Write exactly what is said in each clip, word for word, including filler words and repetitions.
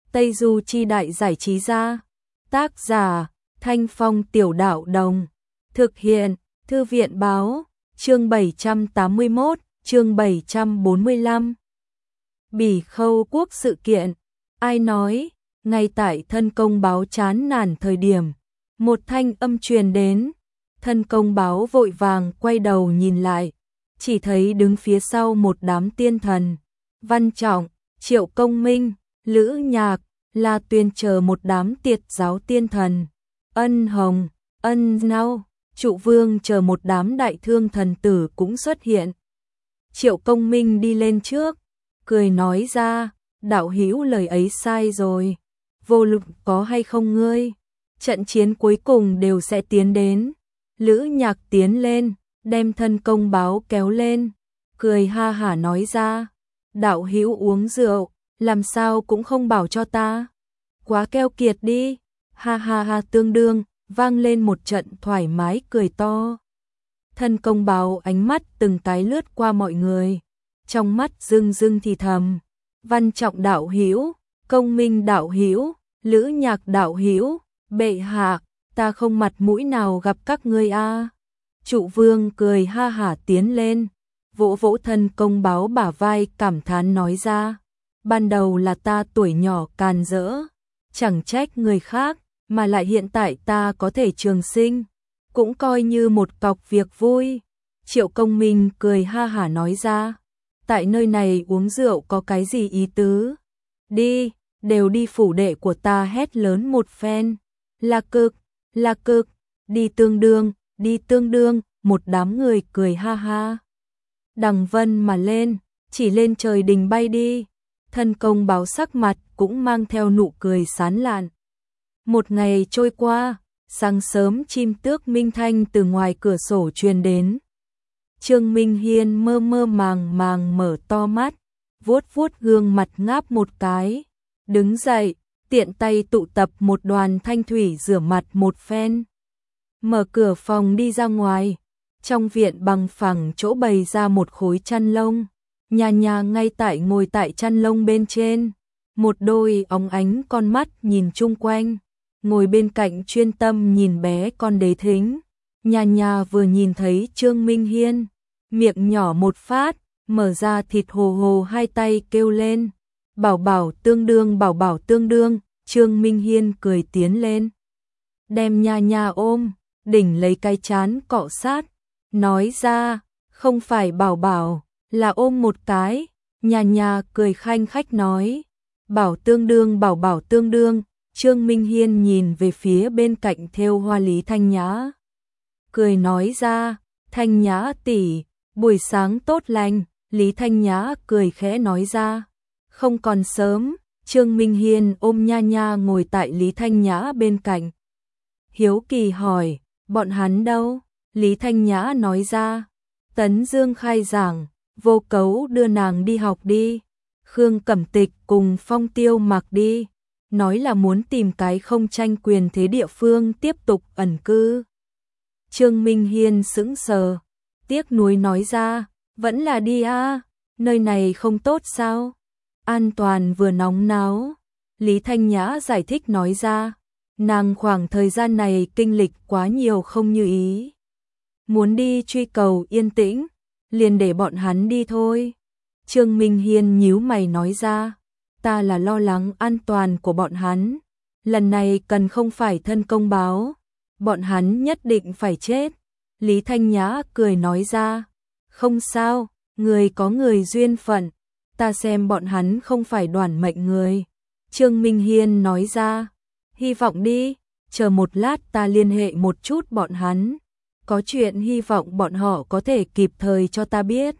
Tây Du Chi Đại Giải Trí Gia. Tác giả Thanh Phong Tiểu Đạo Đồng. Thực hiện Thư viện Báo. Chương bảy trăm tám mươi mốt, chương bảy trăm bốn mươi lăm. Bỉ Khâu Quốc sự kiện. Ai nói? Ngay tại Thân Công Báo chán nản thời điểm, một thanh âm truyền đến. Thân Công Báo vội vàng quay đầu nhìn lại, chỉ thấy đứng phía sau một đám tiên thần, Văn Trọng, Triệu Công Minh, Lữ Nhạc, La Tuyên chờ một đám tiệt giáo tiên thần, Ân Hồng, Ân Nau, Trụ Vương chờ một đám đại thương thần tử cũng xuất hiện. Triệu Công Minh đi lên trước, cười nói ra, đạo hữu lời ấy sai rồi, vô luận có hay không ngươi, trận chiến cuối cùng đều sẽ tiến đến. Lữ Nhạc tiến lên, đem Thân Công Báo kéo lên, cười ha hả nói ra, đạo hữu uống rượu, làm sao cũng không bảo cho ta, quá keo kiệt đi, ha ha ha. Tương đương, vang lên một trận thoải mái cười to. Thân Công Báo ánh mắt từng cái lướt qua mọi người, trong mắt rưng rưng thì thầm, Văn Trọng đạo hữu, Công Minh đạo hữu, Lữ Nhạc đạo hữu, bệ hạ, ta không mặt mũi nào gặp các ngươi a. Trụ Vương cười ha hả tiến lên, vỗ vỗ Thân Công Báo bả vai cảm thán nói ra, ban đầu là ta tuổi nhỏ càn rỡ, chẳng trách người khác, mà lại hiện tại ta có thể trường sinh, cũng coi như một cọc việc vui. Triệu Công Minh cười ha hả nói ra, tại nơi này uống rượu có cái gì ý tứ? Đi, đều đi phủ đệ của ta hét lớn một phen. Là cực, là cực, đi tương đương, đi tương đương, một đám người cười ha ha. Đằng vân mà lên, chỉ lên trời đình bay đi. Thân Công Báo sắc mặt cũng mang theo nụ cười sán lạn. Một ngày trôi qua, sáng sớm chim tước minh thanh từ ngoài cửa sổ truyền đến. Trương Minh Hiên mơ mơ màng màng mở to mắt, vuốt vuốt gương mặt ngáp một cái, đứng dậy, tiện tay tụ tập một đoàn thanh thủy rửa mặt một phen. Mở cửa phòng đi ra ngoài, trong viện bằng phẳng chỗ bày ra một khối chăn lông, nhà nhà ngay tại ngồi tại chăn lông bên trên, một đôi óng ánh con mắt nhìn chung quanh, ngồi bên cạnh chuyên tâm nhìn bé con Đế Thính. Nhà nhà vừa nhìn thấy Trương Minh Hiên, miệng nhỏ một phát, mở ra thịt hồ hồ hai tay kêu lên, bảo bảo tương đương, bảo bảo tương đương. Trương Minh Hiên cười tiến lên, đem nha nha ôm, đỉnh lấy cái chán cọ sát, nói ra, không phải bảo bảo, là ôm một cái. Nha nha cười khanh khách nói, bảo tương đương, bảo bảo tương đương. Trương Minh Hiên nhìn về phía bên cạnh thêu hoa Lý Thanh Nhã, cười nói ra, Thanh Nhã tỷ, buổi sáng tốt lành. Lý Thanh Nhã cười khẽ nói ra, không còn sớm. Trương Minh Hiên ôm nha nha ngồi tại Lý Thanh Nhã bên cạnh, hiếu kỳ hỏi, bọn hắn đâu? Lý Thanh Nhã nói ra, Tấn Dương khai giảng, Vô Cấu đưa nàng đi học đi, Khương Cẩm Tịch cùng Phong Tiêu Mặc đi, nói là muốn tìm cái không tranh quyền thế địa phương tiếp tục ẩn cư. Trương Minh Hiên sững sờ, tiếc nuối nói ra, vẫn là đi a, nơi này không tốt sao? An toàn vừa nóng náo. Lý Thanh Nhã giải thích nói ra, nàng khoảng thời gian này kinh lịch quá nhiều không như ý, muốn đi truy cầu yên tĩnh, liền để bọn hắn đi thôi. Trương Minh Hiên nhíu mày nói ra, ta là lo lắng an toàn của bọn hắn, lần này cần không phải Thân Công Báo, bọn hắn nhất định phải chết. Lý Thanh Nhã cười nói ra, không sao, người có người duyên phận, ta xem bọn hắn không phải đoản mệnh người. Trương Minh Hiên nói ra, hy vọng đi, chờ một lát ta liên hệ một chút bọn hắn, có chuyện hy vọng bọn họ có thể kịp thời cho ta biết.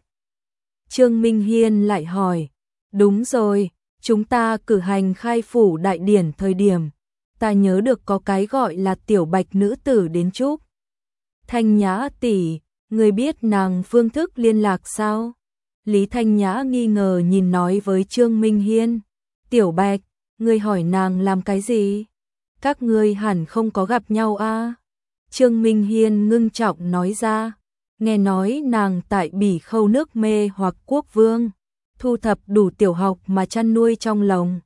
Trương Minh Hiên lại hỏi, đúng rồi, chúng ta cử hành khai phủ đại điển thời điểm, ta nhớ được có cái gọi là tiểu bạch nữ tử đến chúc. Thanh Nhã tỷ, người biết nàng phương thức liên lạc sao? Lý Thanh Nhã nghi ngờ nhìn nói với Trương Minh Hiên, tiểu bạch, ngươi hỏi nàng làm cái gì? Các ngươi hẳn không có gặp nhau a? Trương Minh Hiên ngưng trọng nói ra, nghe nói nàng tại Bỉ Khâu nước mê hoặc quốc vương, thu thập đủ tiểu học mà chăn nuôi trong lồng,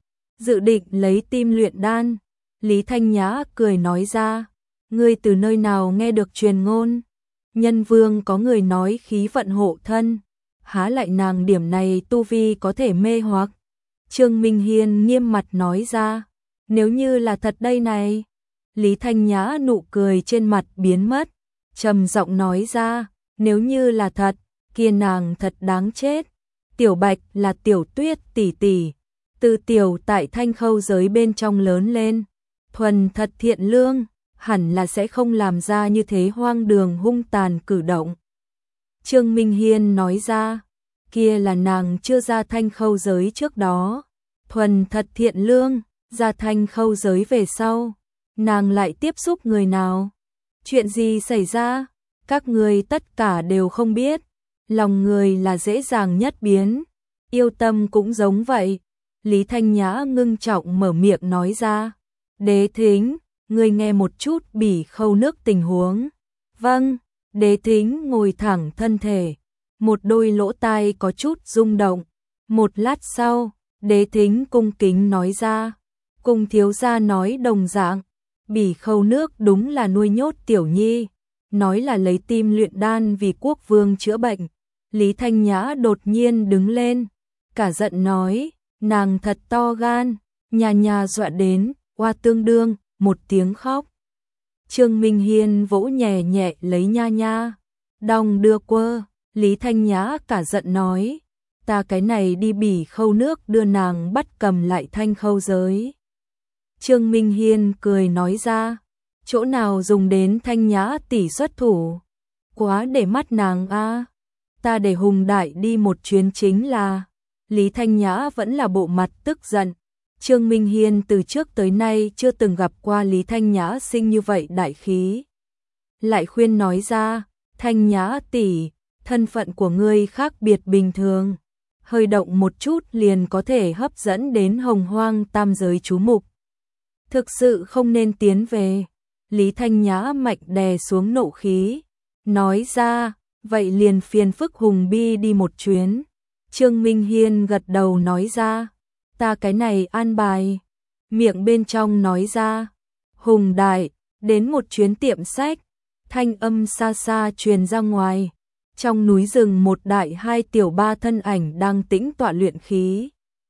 dự định lấy tim luyện đan. Lý Thanh Nhã cười nói ra, ngươi từ nơi nào nghe được truyền ngôn? Nhân vương có người nói khí vận hộ thân, há lại nàng điểm này tu vi có thể mê hoặc. Trương Minh Hiên nghiêm mặt nói ra, nếu như là thật đây này. Lý Thanh Nhã nụ cười trên mặt biến mất, trầm giọng nói ra, nếu như là thật, kia nàng thật đáng chết. Tiểu Bạch là Tiểu Tuyết tỷ tỷ, từ tiểu tại Thanh Khâu giới bên trong lớn lên, thuần thật thiện lương, hẳn là sẽ không làm ra như thế hoang đường hung tàn cử động. Trương Minh Hiên nói ra, kia là nàng chưa ra Thanh Khâu giới trước đó, thuần thật thiện lương, ra Thanh Khâu giới về sau, nàng lại tiếp xúc người nào? Chuyện gì xảy ra? Các người tất cả đều không biết. Lòng người là dễ dàng nhất biến, yêu tâm cũng giống vậy. Lý Thanh Nhã ngưng trọng mở miệng nói ra, Đế Thính, ngươi nghe một chút Bỉ Khâu nước tình huống. Vâng, Đế Thính ngồi thẳng thân thể, một đôi lỗ tai có chút rung động. Một lát sau, Đế Thính cung kính nói ra, cùng thiếu gia nói đồng dạng, Bỉ Khâu nước đúng là nuôi nhốt Tiểu Nhi, nói là lấy tim luyện đan vì quốc vương chữa bệnh. Lý Thanh Nhã đột nhiên đứng lên, cả giận nói, nàng thật to gan, nhà nhà dọa đến, oa tương đương, một tiếng khóc. Trương Minh Hiên vỗ nhẹ nhẹ lấy nha nha, đong đưa quơ. Lý Thanh Nhã cả giận nói, ta cái này đi Bỉ Khâu nước đưa nàng bắt cầm lại Thanh Khâu giới. Trương Minh Hiên cười nói ra, chỗ nào dùng đến Thanh Nhã tỷ xuất thủ, quá để mắt nàng a. Ta để Hùng Đại đi một chuyến chính là. Lý Thanh Nhã vẫn là bộ mặt tức giận. Trương Minh Hiên từ trước tới nay chưa từng gặp qua Lý Thanh Nhã sinh như vậy đại khí. Lại khuyên nói ra, Thanh Nhã tỷ, thân phận của ngươi khác biệt bình thường, hơi động một chút liền có thể hấp dẫn đến Hồng Hoang tam giới chú mục. Thực sự không nên tiến về. Lý Thanh Nhã mạnh đè xuống nộ khí, nói ra, vậy liền phiền phức Hùng Bi đi một chuyến. Trương Minh Hiên gật đầu nói ra, ta cái này an bài. Miệng bên trong nói ra, Hùng Đại, đến một chuyến tiệm sách. Thanh âm xa xa truyền ra ngoài. Trong núi rừng một đại hai tiểu ba thân ảnh đang tĩnh tọa luyện khí.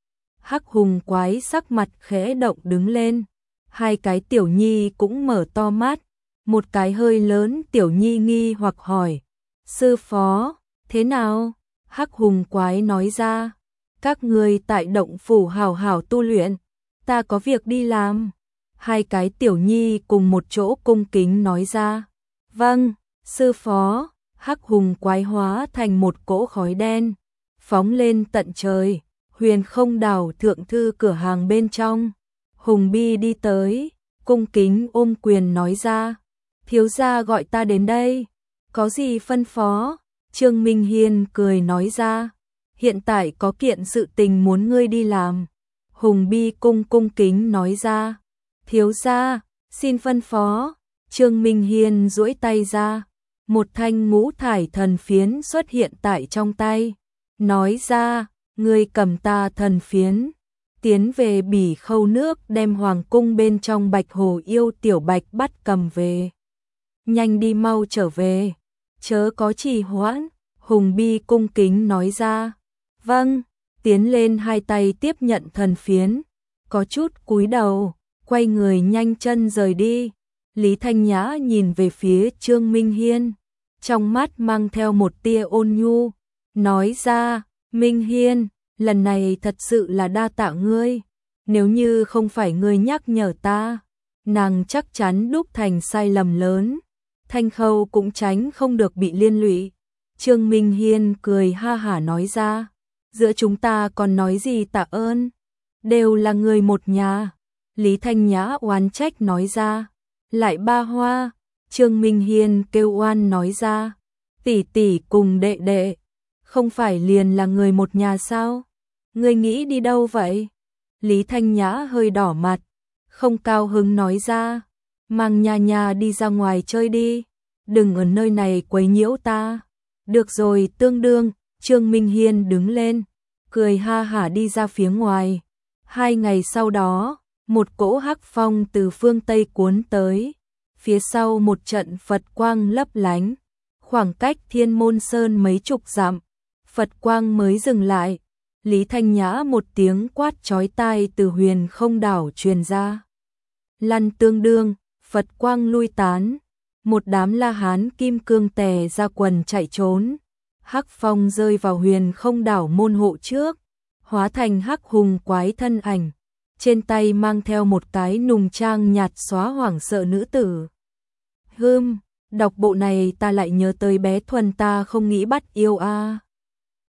Hắc Hùng quái sắc mặt khẽ động đứng lên. Hai cái tiểu nhi cũng mở to mắt. Một cái hơi lớn tiểu nhi nghi hoặc hỏi, sư phó, thế nào? Hắc Hùng quái nói ra, các người tại động phủ hào hào tu luyện, ta có việc đi làm. Hai cái tiểu nhi cùng một chỗ cung kính nói ra, vâng, sư phó. Hắc Hùng quái hóa thành một cỗ khói đen, phóng lên tận trời. Huyền Không Đảo thượng thư cửa hàng bên trong, Hùng Bi đi tới, cung kính ôm quyền nói ra, thiếu gia gọi ta đến đây, có gì phân phó? Trương Minh Hiên cười nói ra, hiện tại có kiện sự tình muốn ngươi đi làm. Hùng Bi cung cung kính nói ra, thiếu gia, xin phân phó. Trương Minh Hiên duỗi tay ra, một thanh ngũ thải thần phiến xuất hiện tại trong tay, nói ra, ngươi cầm ta thần phiến, tiến về Bỉ Khâu nước đem hoàng cung bên trong Bạch Hồ yêu tiểu Bạch bắt cầm về. Nhanh đi mau trở về, chớ có trì hoãn. Hùng Bi cung kính nói ra, vâng, tiến lên hai tay tiếp nhận thần phiến, có chút cúi đầu, quay người nhanh chân rời đi. Lý Thanh Nhã nhìn về phía Trương Minh Hiên, trong mắt mang theo một tia ôn nhu, nói ra, Minh Hiên, lần này thật sự là đa tạ ngươi, nếu như không phải ngươi nhắc nhở ta, nàng chắc chắn đúc thành sai lầm lớn, Thanh Khâu cũng tránh không được bị liên lụy. Trương Minh Hiên cười ha hả nói ra, giữa chúng ta còn nói gì tạ ơn, đều là người một nhà. Lý Thanh Nhã oán trách nói ra, lại ba hoa. Trương Minh Hiên kêu oan nói ra, tỷ tỷ cùng đệ đệ, không phải liền là người một nhà sao? Ngươi nghĩ đi đâu vậy? Lý Thanh Nhã hơi đỏ mặt, không cao hứng nói ra, mang nha nha đi ra ngoài chơi đi, đừng ở nơi này quấy nhiễu ta. Được rồi tương đương. Trương Minh Hiên đứng lên, cười ha hả đi ra phía ngoài. Hai ngày sau đó, một cỗ hắc phong từ phương Tây cuốn tới, phía sau một trận Phật quang lấp lánh, khoảng cách Thiên Môn Sơn mấy chục dặm, Phật quang mới dừng lại, Lý Thanh Nhã một tiếng quát chói tai từ huyền không đảo truyền ra. Lăn tương đương, Phật quang lui tán, một đám La Hán kim cương tè ra quần chạy trốn, hắc phong rơi vào huyền không đảo môn hộ trước, hóa thành hắc hùng quái thân ảnh, trên tay mang theo một cái nùng trang nhạt xóa hoảng sợ nữ tử. Hưm, đọc bộ này ta lại nhớ tới bé Thuần ta không nghĩ bắt yêu a.